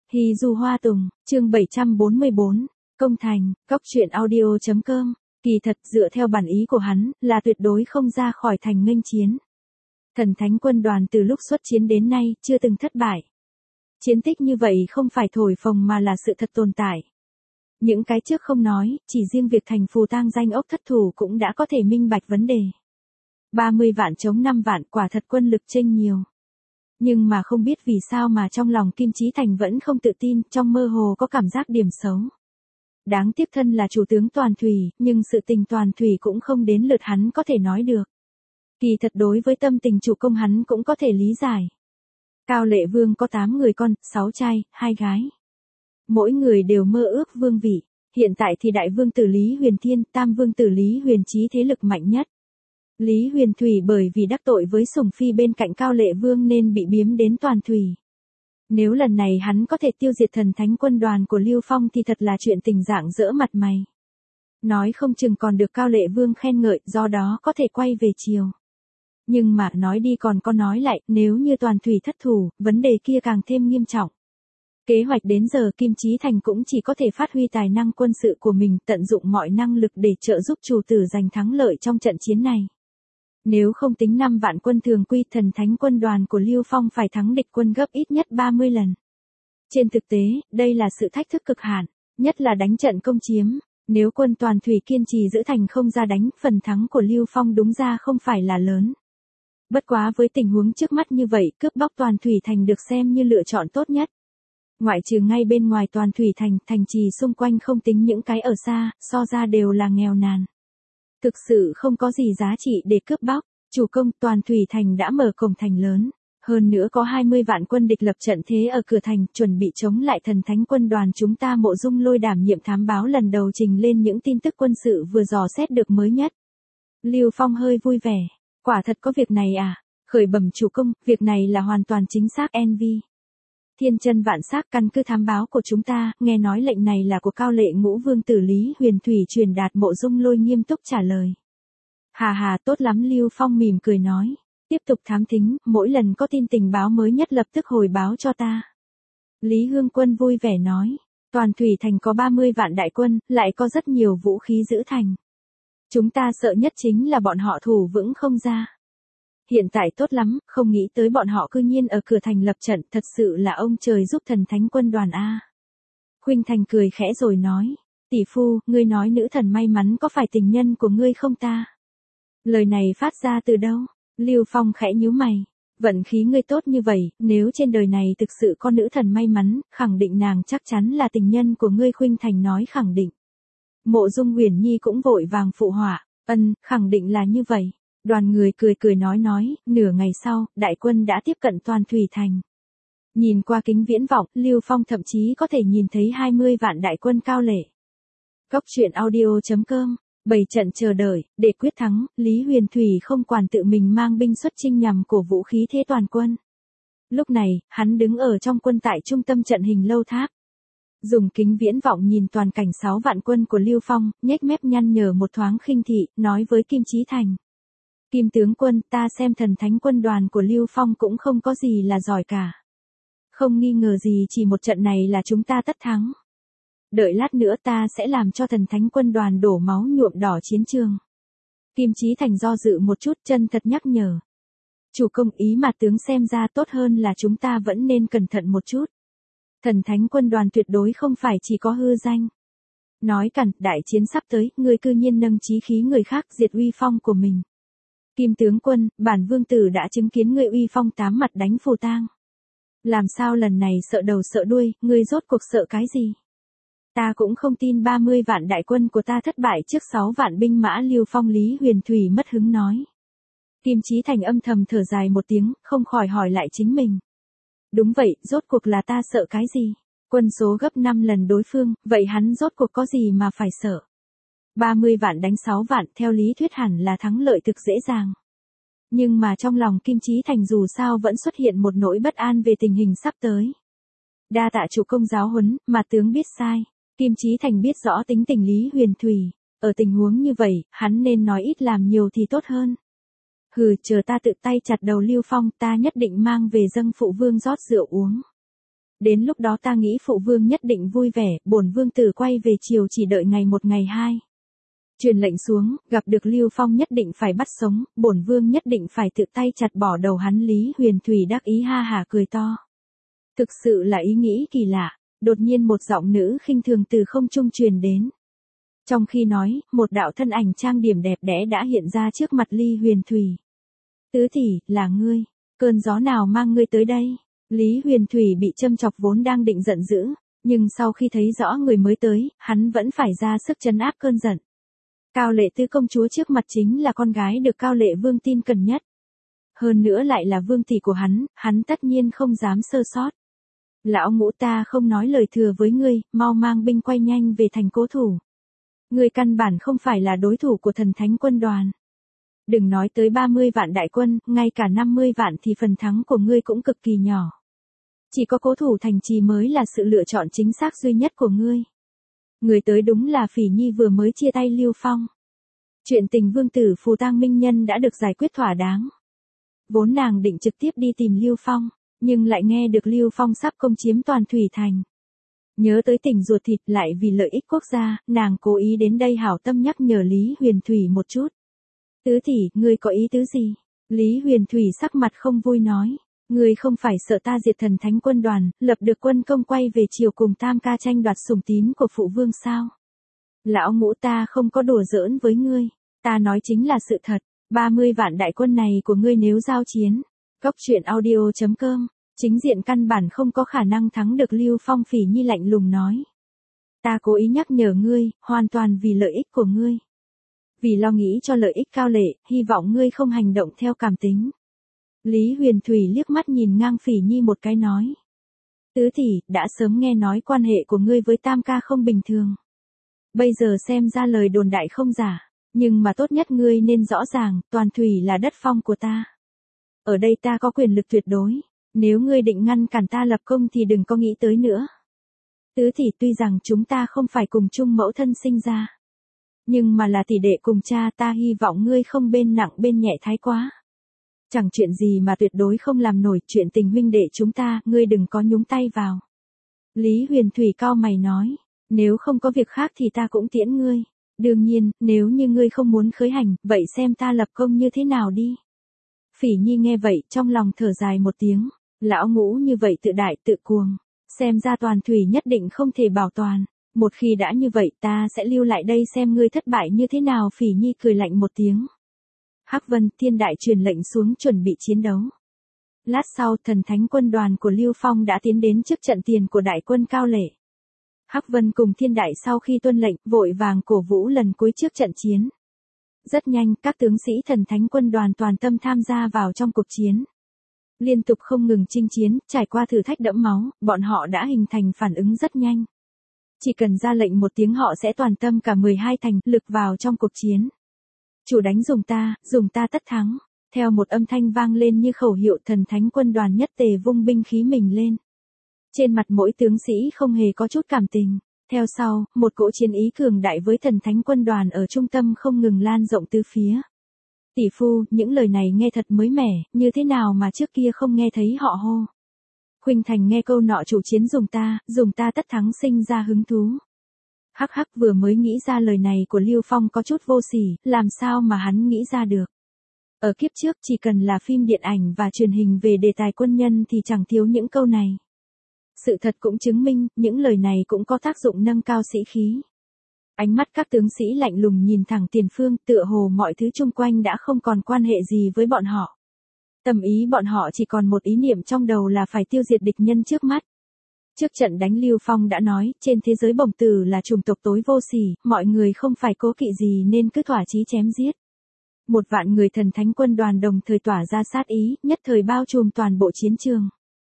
Hy Du Hoa Tùng, chương 744, Công Thành, Cóc truyện audio.com. Kỳ thật dựa theo bản ý của hắn, là tuyệt đối không ra khỏi thành nghênh chiến. Thần Thánh quân đoàn từ lúc xuất chiến đến nay, chưa từng thất bại. Chiến tích như vậy không phải thổi phồng mà là sự thật tồn tại. Những cái trước không nói, chỉ riêng việc thành Phù Tang danh ốc thất thủ cũng đã có thể minh bạch vấn đề. 30 vạn chống 5 vạn, quả thật quân lực chênh nhiều. Nhưng mà không biết vì sao mà trong lòng Kim Chí Thành vẫn không tự tin, trong mơ hồ có cảm giác điểm xấu. Đáng tiếc thân là chủ tướng Toàn Thủy, nhưng sự tình Toàn Thủy cũng không đến lượt hắn có thể nói được. Kỳ thật đối với tâm tình chủ công hắn cũng có thể lý giải. Cao Lệ Vương có 8 người con, 6 trai, 2 gái. Mỗi người đều mơ ước vương vị, hiện tại thì đại vương tử Lý Huyền Thiên, tam vương tử Lý Huyền Chí thế lực mạnh nhất. Lý Huyền Thủy bởi vì đắc tội với sủng phi bên cạnh Cao Lệ Vương nên bị biếm đến Toàn Thủy. Nếu lần này hắn có thể tiêu diệt Thần Thánh quân đoàn của Lưu Phong thì thật là chuyện tình dạng dỡ mặt mày. Nói không chừng còn được Cao Lệ Vương khen ngợi, do đó có thể quay về triều. Nhưng mà nói đi còn có nói lại, nếu như Toàn Thủy thất thủ, vấn đề kia càng thêm nghiêm trọng. Kế hoạch đến giờ Kim Chí Thành cũng chỉ có thể phát huy tài năng quân sự của mình, tận dụng mọi năng lực để trợ giúp chủ tử giành thắng lợi trong trận chiến này. Nếu không tính 5 vạn quân thường quy, Thần Thánh quân đoàn của Lưu Phong phải thắng địch quân gấp ít nhất 30 lần. Trên thực tế, đây là sự thách thức cực hạn, nhất là đánh trận công chiếm. Nếu quân Toàn Thủy kiên trì giữ thành không ra đánh, phần thắng của Lưu Phong đúng ra không phải là lớn. Bất quá với tình huống trước mắt như vậy, cướp bóc Toàn Thủy thành được xem như lựa chọn tốt nhất. Ngoại trừ ngay bên ngoài Toàn Thủy thành, thành trì xung quanh không tính những cái ở xa, so ra đều là nghèo nàn. Thực sự không có gì giá trị để cướp bóc, chủ công Toàn Thủy thành đã mở cổng thành lớn. Hơn nữa có 20 vạn quân địch lập trận thế ở cửa thành, chuẩn bị chống lại Thần Thánh quân đoàn chúng ta. Mộ Dung Lôi đảm nhiệm thám báo lần đầu trình lên những tin tức quân sự vừa dò xét được mới nhất. Lưu Phong hơi vui vẻ, quả thật có việc này à, khởi bẩm chủ công, việc này là hoàn toàn chính xác. NV Thiên chân vạn xác, căn cứ thám báo của chúng ta, nghe nói lệnh này là của Cao Lệ Ngũ Vương tử Lý Huyền Thủy truyền đạt. Mộ Dung Lôi nghiêm túc trả lời. Hà, tốt lắm. Lưu Phong mỉm cười nói, tiếp tục thám thính, mỗi lần có tin tình báo mới nhất lập tức hồi báo cho ta. Lý Hương Quân vui vẻ nói, Toàn Thủy thành có 30 vạn đại quân, lại có rất nhiều vũ khí giữ thành. Chúng ta sợ nhất chính là bọn họ thủ vững không ra. Hiện tại tốt lắm, không nghĩ tới bọn họ cư nhiên ở cửa thành lập trận, thật sự là ông trời giúp Thần Thánh quân đoàn a. Khuynh Thành cười khẽ rồi nói, tỷ phu, ngươi nói nữ thần may mắn có phải tình nhân của ngươi không ta? Lời này phát ra từ đâu? Lưu Phong khẽ nhíu mày, vận khí ngươi tốt như vậy, nếu trên đời này thực sự có nữ thần may mắn, khẳng định nàng chắc chắn là tình nhân của ngươi. Khuynh Thành nói khẳng định. Mộ Dung Uyển Nhi cũng vội vàng phụ họa, khẳng định là như vậy. Đoàn người cười nói, nửa ngày sau, đại quân đã tiếp cận Toàn Thủy thành. Nhìn qua kính viễn vọng, Lưu Phong thậm chí có thể nhìn thấy 20 vạn đại quân Cao Lệ. Cóc truyện audio.com, 7 trận chờ đợi, để quyết thắng, Lý Huyền Thủy không quản tự mình mang binh xuất chinh nhằm cổ vũ khí thế toàn quân. Lúc này, hắn đứng ở trong quân tại trung tâm trận hình lâu tháp. Dùng kính viễn vọng nhìn toàn cảnh 6 vạn quân của Lưu Phong, nhếch mép nhăn nhở một thoáng khinh thị, nói với Kim Chí Thành. Kim tướng quân, ta xem Thần Thánh quân đoàn của Lưu Phong cũng không có gì là giỏi cả. Không nghi ngờ gì chỉ một trận này là chúng ta tất thắng. Đợi lát nữa ta sẽ làm cho Thần Thánh quân đoàn đổ máu nhuộm đỏ chiến trường. Kim Chí Thành do dự một chút, chân thật nhắc nhở. Chủ công, ý mà tướng xem ra tốt hơn là chúng ta vẫn nên cẩn thận một chút. Thần Thánh quân đoàn tuyệt đối không phải chỉ có hư danh. Nói cẩn, đại chiến sắp tới, ngươi cư nhiên nâng chí khí người khác diệt uy phong của mình. Kim tướng quân, bản vương tử đã chứng kiến ngươi uy phong 8 mặt đánh Phù Tang. Làm sao lần này sợ đầu sợ đuôi, ngươi rốt cuộc sợ cái gì? Ta cũng không tin 30 vạn đại quân của ta thất bại trước 6 vạn binh mã. Lưu Phong. Lý Huyền Thủy mất hứng nói. Kim Chí Thành âm thầm thở dài một tiếng, không khỏi hỏi lại chính mình. Đúng vậy, rốt cuộc là ta sợ cái gì? Quân số gấp 5 lần đối phương, vậy hắn rốt cuộc có gì mà phải sợ? 30 vạn đánh 6 vạn, theo lý thuyết hẳn là thắng lợi thực dễ dàng. Nhưng mà trong lòng Kim Chí Thành dù sao vẫn xuất hiện một nỗi bất an về tình hình sắp tới. Đa tạ chủ công giáo huấn, mà tướng biết sai. Kim Chí Thành biết rõ tính tình Lý Huyền Thủy. Ở tình huống như vậy, hắn nên nói ít làm nhiều thì tốt hơn. Hừ, chờ ta tự tay chặt đầu Lưu Phong, ta nhất định mang về dâng phụ vương rót rượu uống. Đến lúc đó ta nghĩ phụ vương nhất định vui vẻ, bổn vương tử quay về chiều chỉ đợi ngày một ngày hai. Truyền lệnh xuống, gặp được Lưu Phong nhất định phải bắt sống, bổn vương nhất định phải tự tay chặt bỏ đầu hắn. Lý Huyền Thủy đắc ý ha hả cười to. Thực sự là ý nghĩ kỳ lạ, đột nhiên một giọng nữ khinh thường từ không trung truyền đến. Trong khi nói, một đạo thân ảnh trang điểm đẹp đẽ đã hiện ra trước mặt Lý Huyền Thủy. Tứ tỷ, là ngươi, cơn gió nào mang ngươi tới đây? Lý Huyền Thủy bị châm chọc vốn đang định giận dữ, nhưng sau khi thấy rõ người mới tới, hắn vẫn phải ra sức trấn áp cơn giận. Cao Lệ tứ công chúa trước mặt chính là con gái được Cao Lệ vương tin cẩn nhất. Hơn nữa lại là vương tỷ của hắn tất nhiên không dám sơ sót. Lão ngũ, ta không nói lời thừa với ngươi, mau mang binh quay nhanh về thành Cố Thủ. Ngươi căn bản không phải là đối thủ của Thần Thánh quân đoàn. Đừng nói tới 30 vạn đại quân, ngay cả 50 vạn thì phần thắng của ngươi cũng cực kỳ nhỏ. Chỉ có Cố Thủ thành trì mới là sự lựa chọn chính xác duy nhất của ngươi. Người tới đúng là Phỉ Nhi vừa mới chia tay Lưu Phong. Chuyện tình vương tử Phù Tang Minh Nhân đã được giải quyết thỏa đáng. Vốn nàng định trực tiếp đi tìm Lưu Phong, nhưng lại nghe được Lưu Phong sắp công chiếm toàn thủy thành. Nhớ tới tình ruột thịt, lại vì lợi ích quốc gia, nàng cố ý đến đây hảo tâm nhắc nhở Lý Huyền Thủy một chút. Tứ tỷ, ngươi có ý tứ gì? Lý Huyền Thủy sắc mặt không vui nói. Ngươi không phải sợ ta diệt Thần Thánh quân đoàn, lập được quân công quay về chiều cùng Tam ca tranh đoạt sủng tín của phụ vương sao? Lão ngũ, ta không có đùa giỡn với ngươi, ta nói chính là sự thật. 30 vạn đại quân này của ngươi nếu giao chiến, Goctruyện.audio.com, chính diện căn bản không có khả năng thắng được Lưu Phong. Phỉ Nhi lạnh lùng nói. Ta cố ý nhắc nhở ngươi, hoàn toàn vì lợi ích của ngươi. Vì lo nghĩ cho lợi ích Cao Lệ, hy vọng ngươi không hành động theo cảm tính. Lý Huyền Thủy liếc mắt nhìn ngang Phỉ Nhi một cái nói. Tứ tỷ, đã sớm nghe nói quan hệ của ngươi với Tam ca không bình thường. Bây giờ xem ra lời đồn đại không giả, nhưng mà tốt nhất ngươi nên rõ ràng, toàn thủy là đất phong của ta. Ở đây ta có quyền lực tuyệt đối, nếu ngươi định ngăn cản ta lập công thì đừng có nghĩ tới nữa. Tứ tỷ, tuy rằng chúng ta không phải cùng chung mẫu thân sinh ra, nhưng mà là tỷ đệ cùng cha, ta hy vọng ngươi không bên nặng bên nhẹ thái quá. Chẳng chuyện gì mà tuyệt đối không làm nổi, chuyện tình huynh đệ chúng ta, ngươi đừng có nhúng tay vào. Lý Huyền Thủy cau mày nói, nếu không có việc khác thì ta cũng tiễn ngươi. Đương nhiên, nếu như ngươi không muốn khởi hành, vậy xem ta lập công như thế nào đi. Phỉ Nhi nghe vậy, trong lòng thở dài một tiếng, lão ngũ như vậy tự đại tự cuồng, xem ra toàn thủy nhất định không thể bảo toàn. Một khi đã như vậy, ta sẽ lưu lại đây xem ngươi thất bại như thế nào. Phỉ Nhi cười lạnh một tiếng. Hắc Vân, Thiên Đại truyền lệnh xuống chuẩn bị chiến đấu. Lát sau, Thần Thánh quân đoàn của Lưu Phong đã tiến đến trước trận tiền của đại quân Cao Lệ. Hắc Vân cùng Thiên Đại sau khi tuân lệnh, vội vàng cổ vũ lần cuối trước trận chiến. Rất nhanh, các tướng sĩ Thần Thánh quân đoàn toàn tâm tham gia vào trong cuộc chiến. Liên tục không ngừng chinh chiến, trải qua thử thách đẫm máu, bọn họ đã hình thành phản ứng rất nhanh. Chỉ cần ra lệnh một tiếng họ sẽ toàn tâm cả 12 thành lực vào trong cuộc chiến. Chủ đánh dùng ta tất thắng. Theo một âm thanh vang lên như khẩu hiệu, Thần Thánh quân đoàn nhất tề vung binh khí mình lên. Trên mặt mỗi tướng sĩ không hề có chút cảm tình. Theo sau, một cỗ chiến ý cường đại với Thần Thánh quân đoàn ở trung tâm không ngừng lan rộng tứ phía. Tỷ phu, những lời này nghe thật mới mẻ, như thế nào mà trước kia không nghe thấy họ hô. Khuynh Thành nghe câu nọ chủ chiến dùng ta tất thắng sinh ra hứng thú. Hắc hắc, vừa mới nghĩ ra lời này của Lưu Phong có chút vô sỉ, làm sao mà hắn nghĩ ra được. Ở kiếp trước chỉ cần là phim điện ảnh và truyền hình về đề tài quân nhân thì chẳng thiếu những câu này. Sự thật cũng chứng minh, những lời này cũng có tác dụng nâng cao sĩ khí. Ánh mắt các tướng sĩ lạnh lùng nhìn thẳng tiền phương, tựa hồ mọi thứ chung quanh đã không còn quan hệ gì với bọn họ. Tâm ý bọn họ chỉ còn một ý niệm trong đầu là phải tiêu diệt địch nhân trước mắt. Trước trận đánh Lưu Phong đã nói, trên thế giới bổng tử là chủng tộc tối vô sỉ, mọi người không phải cố kỵ gì nên cứ thỏa chí chém giết. 1 vạn người Thần Thánh quân đoàn đồng thời tỏa ra sát ý, nhất thời bao trùm toàn bộ chiến trường.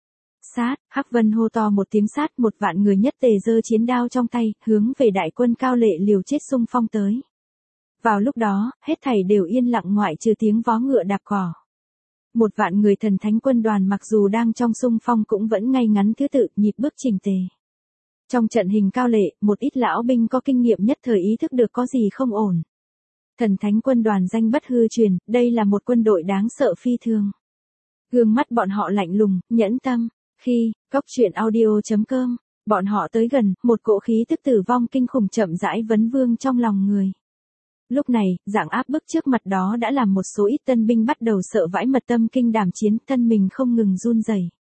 Sát, Hắc Vân hô to một tiếng sát, 1 vạn người nhất tề giơ chiến đao trong tay, hướng về đại quân Cao Lệ liều chết xung phong tới. Vào lúc đó, hết thảy đều yên lặng ngoại trừ tiếng vó ngựa đạp cỏ. 1 vạn người Thần Thánh quân đoàn mặc dù đang trong xung phong cũng vẫn ngay ngắn thứ tự, nhịp bước chỉnh tề. Trong trận hình Cao Lệ, một ít lão binh có kinh nghiệm nhất thời ý thức được có gì không ổn. Thần Thánh quân đoàn danh bất hư truyền, đây là một quân đội đáng sợ phi thường. Gương mắt bọn họ lạnh lùng, nhẫn tâm, Khi, cóc truyện audio.com, bọn họ tới gần, một cỗ khí tức tử vong kinh khủng chậm rãi vấn vương trong lòng người. Lúc này, dạng áp bức trước mặt đó đã làm một số ít tân binh bắt đầu sợ vãi mật tâm kinh đảm chiến, thân mình không ngừng run rẩy.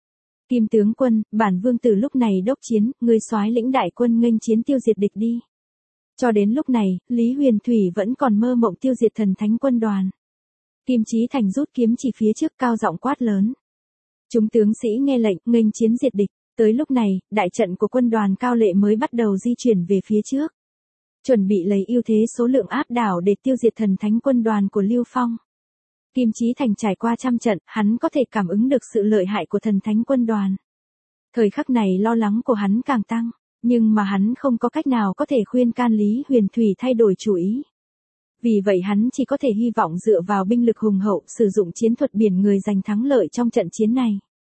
Kim tướng quân, bản vương tử lúc này đốc chiến, ngươi soái lĩnh đại quân nghênh chiến tiêu diệt địch đi. Cho đến lúc này, Lý Huyền Thủy vẫn còn mơ mộng tiêu diệt thần thánh quân đoàn. Kim Chí Thành rút kiếm chỉ phía trước cao giọng quát lớn. Chúng tướng sĩ nghe lệnh, nghênh chiến diệt địch. Tới lúc này, đại trận của quân đoàn Cao Lệ mới bắt đầu di chuyển về phía trước. Chuẩn bị lấy ưu thế số lượng áp đảo để tiêu diệt thần thánh quân đoàn của Lưu Phong. Kim Chí Thành trải qua trăm trận, hắn có thể cảm ứng được sự lợi hại của thần thánh quân đoàn. Thời khắc này lo lắng của hắn càng tăng, nhưng mà hắn không có cách nào có thể khuyên can Lý Huyền Thủy thay đổi chủ ý. Vì vậy hắn chỉ có thể hy vọng dựa vào binh lực hùng hậu, sử dụng chiến thuật biển người giành thắng lợi trong trận chiến này.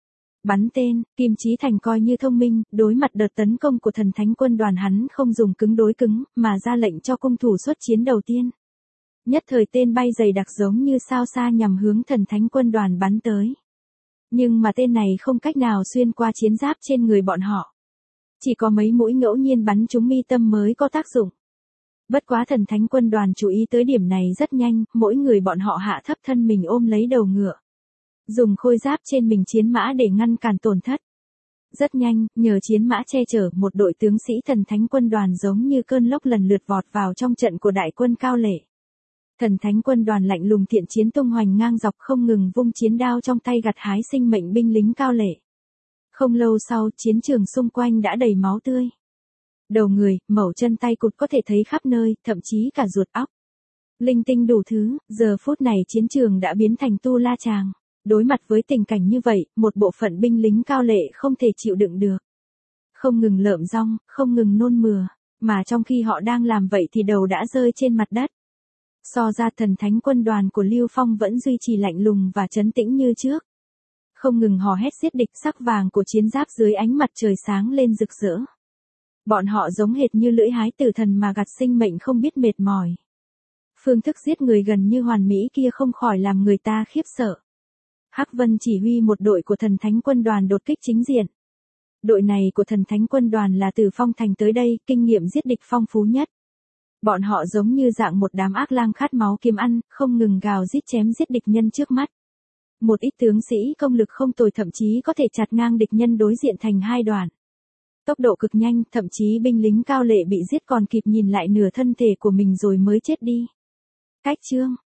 Bắn tên, Kim Chí Thành coi như thông minh, đối mặt đợt tấn công của thần thánh quân đoàn hắn không dùng cứng đối cứng, mà ra lệnh cho cung thủ xuất chiến đầu tiên. Nhất thời tên bay dày đặc giống như sao xa nhằm hướng thần thánh quân đoàn bắn tới. Nhưng mà tên này không cách nào xuyên qua chiến giáp trên người bọn họ. Chỉ có mấy mũi ngẫu nhiên bắn trúng mi tâm mới có tác dụng. Bất quá thần thánh quân đoàn chú ý tới điểm này rất nhanh, mỗi người bọn họ hạ thấp thân mình ôm lấy đầu ngựa. Dùng khôi giáp trên mình chiến mã để ngăn cản tổn thất. Rất nhanh, nhờ chiến mã che chở, một đội tướng sĩ thần thánh quân đoàn giống như cơn lốc lần lượt vọt vào trong trận của đại quân Cao Lệ. Thần thánh quân đoàn lạnh lùng thiện chiến tung hoành ngang dọc không ngừng vung chiến đao trong tay gặt hái sinh mệnh binh lính Cao Lệ. Không lâu sau, chiến trường xung quanh đã đầy máu tươi. Đầu người, mẩu chân tay cụt có thể thấy khắp nơi, thậm chí cả ruột óc. Linh tinh đủ thứ, giờ phút này chiến trường đã biến thành tu la tràng. Đối mặt với tình cảnh như vậy, một bộ phận binh lính Cao Lệ không thể chịu đựng được. Không ngừng lởm rong, không ngừng nôn mửa, mà trong khi họ đang làm vậy thì đầu đã rơi trên mặt đất. So ra thần thánh quân đoàn của Lưu Phong vẫn duy trì lạnh lùng và trấn tĩnh như trước. Không ngừng hò hét giết địch, sắc vàng của chiến giáp dưới ánh mặt trời sáng lên rực rỡ. Bọn họ giống hệt như lưỡi hái tử thần mà gặt sinh mệnh không biết mệt mỏi. Phương thức giết người gần như hoàn mỹ kia không khỏi làm người ta khiếp sợ. Hắc Vân chỉ huy một đội của thần thánh quân đoàn đột kích chính diện. Đội này của thần thánh quân đoàn là từ Phong Thành tới đây, kinh nghiệm giết địch phong phú nhất. Bọn họ giống như dạng một đám ác lang khát máu kiếm ăn, không ngừng gào rít chém giết địch nhân trước mắt. Một ít tướng sĩ công lực không tồi thậm chí có thể chặt ngang địch nhân đối diện thành hai đoạn. Tốc độ cực nhanh, thậm chí binh lính Cao Lệ bị giết còn kịp nhìn lại nửa thân thể của mình rồi mới chết đi. Cách chương